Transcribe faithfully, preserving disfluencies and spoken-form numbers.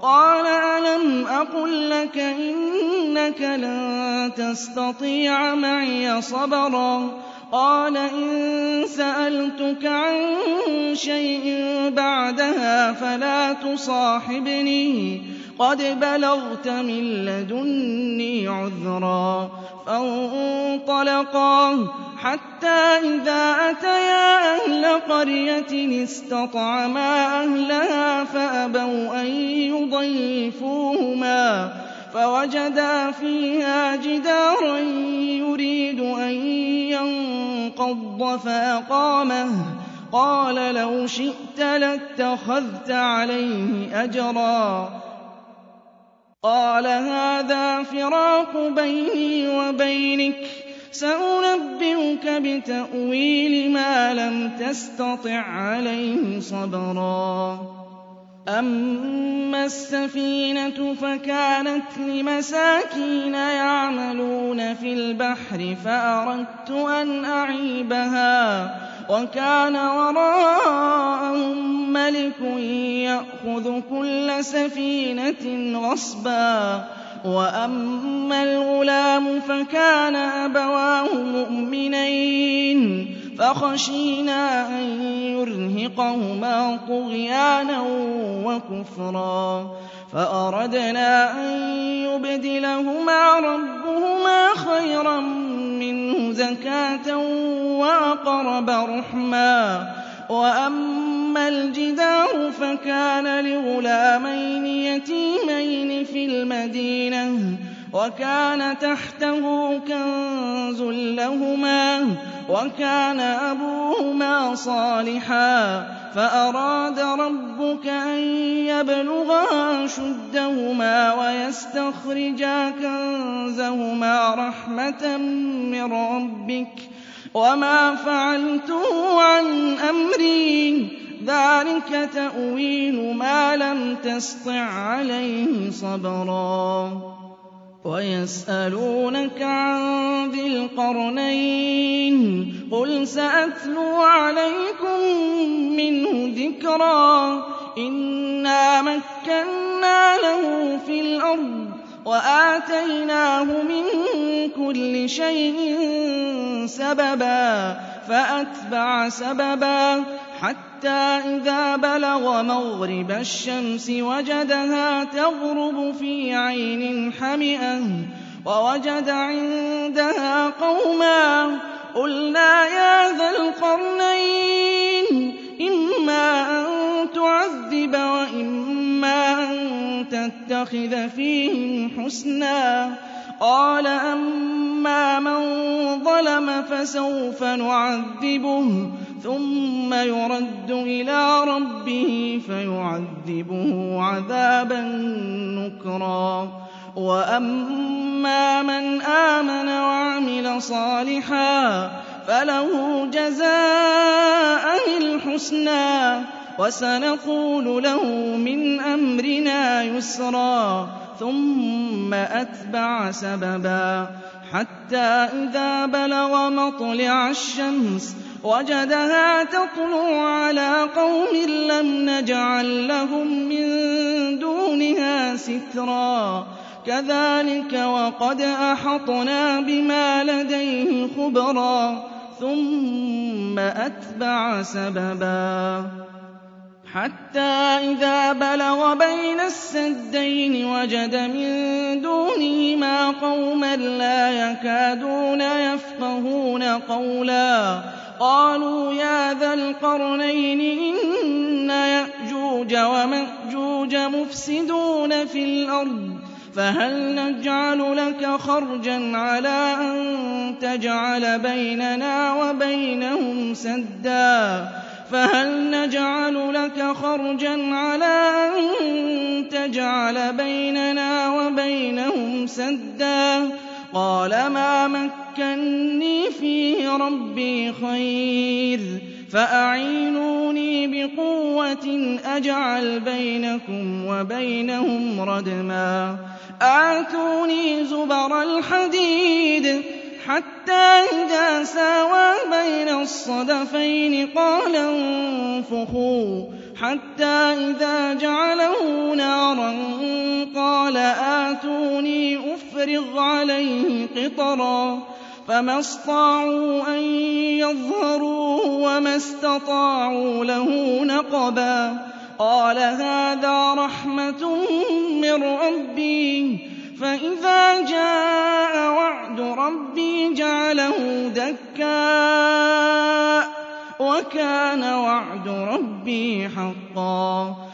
قَالَ أَلَمْ أَقُل لَّكَ إِنَّكَ لَن تَسْتَطِيعَ مَعِيَ صَبْرًا قَالَ إِن سَأَلْتُكَ عَن شَيْءٍ بَعْدَهَا فَلَا تُصَاحِبْنِي قَدْ بَلَغْتَ مِن لَّدُنِّي عُذْرًا فَانطَلَقَا حَتَّىٰ إِذَا أَتَيَا أَهْلَ قَرْيَةٍ اسْتَطْعَمَا أَهْلَهَا فَأَبَوْا أَن يُضَيِّفُوهُمَا فَوَجَدَا فِيهَا جِدَارًا يُرِيدُ أَن يَنقَضَّ فَأَقَامَهُ قَالَ لَوْ شِئْتَ لَاتَّخَذْتَ عَلَيْهِ أَجْرًا قَالَ هَٰذَا فِرَاقُ بَيْنِي وَبَيْنِكَ سَأُنَبِّئُكَ بِتَأْوِيلِ مَا لَمْ تَسْتَطِع عَّلَيْهِ صَبْرًا أَمَّا السَّفِينَةُ فَكَانَتْ لِمَسَاكِينَ يَعْمَلُونَ فِي الْبَحْرِ فَأَرَدتُّ أَنْ أَعِيبَهَا وَكَانَ وَرَاءَهُم مَّلِكٌ يَأْخُذُ كُلَّ سَفِينَةٍ غَصْبًا وَأَمَّا الْغُلَامُ فَكَانَ أَبَوَاهُ مُؤْمِنَيْنِ فَخَشِينَا أَن يُرْهِقَهُمَا طُغْيَانًا وَكُفْرًا فَأَرَدْنَا أَن يُبْدِلَهُمَا رَبُّهُمَا خَيْرًا مِّنْهُ زَكَاةً وَأَقْرَبَ رُحْمًا وَأَمَّا الْجِدَارُ فَكَانَ لِغُلَامَيْنِ يَتِيمَيْنِ فِي الْمَدِينَةِ وَكَانَ تَحْتَهُ كَنزٌ لَّهُمَا وَكَانَ أَبُوهُمَا صَالِحًا فَأَرَادَ رَبُّكَ أَن يَبْلُغَا أَشُدَّهُمَا وَيَسْتَخْرِجَا كَنزَهُمَا رَحْمَةً مِّن رَّبِّكَ وَمَا فَعَلْتُهُ عَنْ أَمْرِي ذَٰلِكَ تَأْوِيلُ مَا لَمْ تَسْطِع عَّلَيْهِ صَبْرًا وَيَسْأَلُونَكَ عَن ذِي الْقَرْنَيْنِ قُلْ سَأَتْلُو عَلَيْكُم مِّنْهُ ذِكْرًا إِنَّا مَكَّنَّا لَهُ فِي الْأَرْضِ وَآتَيْنَاهُ مِن كُلِّ شَيْءٍ سَبَبًا فَأَتْبَعَ سَبَبًا حَتَّىٰ إِذَا بَلَغَ مَغْرِبَ الشَّمْسِ وَجَدَهَا تَغْرُبُ فِي عَيْنٍ حَمِئَةٍ وَوَجَدَ عِندَهَا قَوْمًا قُلْنَا يَا ذَا الْقَرْنَيْنِ إِمَّا أَن تُعَذِّبَ وَإِمَّا أَن تَتَّخِذَ فِيهِمْ حُسْنًا قَالَ أَمَّا مَن ظَلَمَ فَسَوْفَ نُعَذِّبُهُ ثُمَّ يُرَدُّ إِلَىٰ رَبِّهِ فَيُعَذِّبُهُ عَذَابًا نُّكْرًا وَأَمَّا مَنْ آمَنَ وَعَمِلَ صَالِحًا فَلَهُ جَزَاءً الْحُسْنَىٰ وَسَنَقُولُ لَهُ مِنْ أَمْرِنَا يُسْرًا ثُمَّ أَتْبَعَ سَبَبًا حَتَّىٰ إِذَا بَلَغَ مَطْلِعَ الشَّمْسِ وَجَدَهَا تَطْلُعُ عَلَىٰ قَوْمٍ لَّمْ نَجْعَل لَّهُم مِّن دُونِهَا سِتْرًا كَذَٰلِكَ وَقَدْ أَحَطْنَا بِمَا لَدَيْهِ خُبْرًا ثُمَّ أَتْبَعَ سَبَبًا حَتَّىٰ إِذَا بَلَغَ بَيْنَ السَّدَّيْنِ وَجَدَ مِن دُونِهِمَا قَوْمًا لَّا يَكَادُونَ يَفْقَهُونَ قَوْلًا قَالُوا يَا ذَا الْقَرْنَيْنِ إِنَّ يَأْجُوجَ وَمَأْجُوجَ مُفْسِدُونَ فِي الْأَرْضِ فَهَلْ نَجْعَلُ لَكَ خَرْجًا عَلَىٰ أَن تَجْعَلَ بَيْنَنَا وَبَيْنَهُمْ سَدًّا فَهَلْ نَجْعَلُ لَكَ خَرْجًا عَلَىٰ أَن تَجْعَلَ بَيْنَنَا وَبَيْنَهُمْ سَدًّا قَالَ مَا مَكَّنِّي فِيهِ رَبِّي خَيْرٌ فَأَعِينُونِي بِقُوَّةٍ أَجْعَلْ بَيْنَكُمْ وَبَيْنَهُمْ رَدْمًا آتُونِي زُبَرَ الْحَدِيدِ حَتَّىٰ إِذَا سَاوَىٰ بَيْنَ الصَّدَفَيْنِ قَالَ انفُخُوا حَتَّىٰ إِذَا جَعَلَهُ نَارًا قَالَ آتُونِي أُفْرِغْ عَلَيْهِ قِطْرًا فَمَا اسْطَاعُوا أَن يَظْهَرُوهُ وَمَا اسْتَطَاعُوا لَهُ نَقْبًا قَالَ هَٰذَا رَحْمَةٌ مِّن رَّبِّي فَإِذَا جَاءَ وَعْدُ رَبِّي جَعَلَهُ دَكَّاءَ وَكَانَ وَعْدُ رَبِّي حَقًّا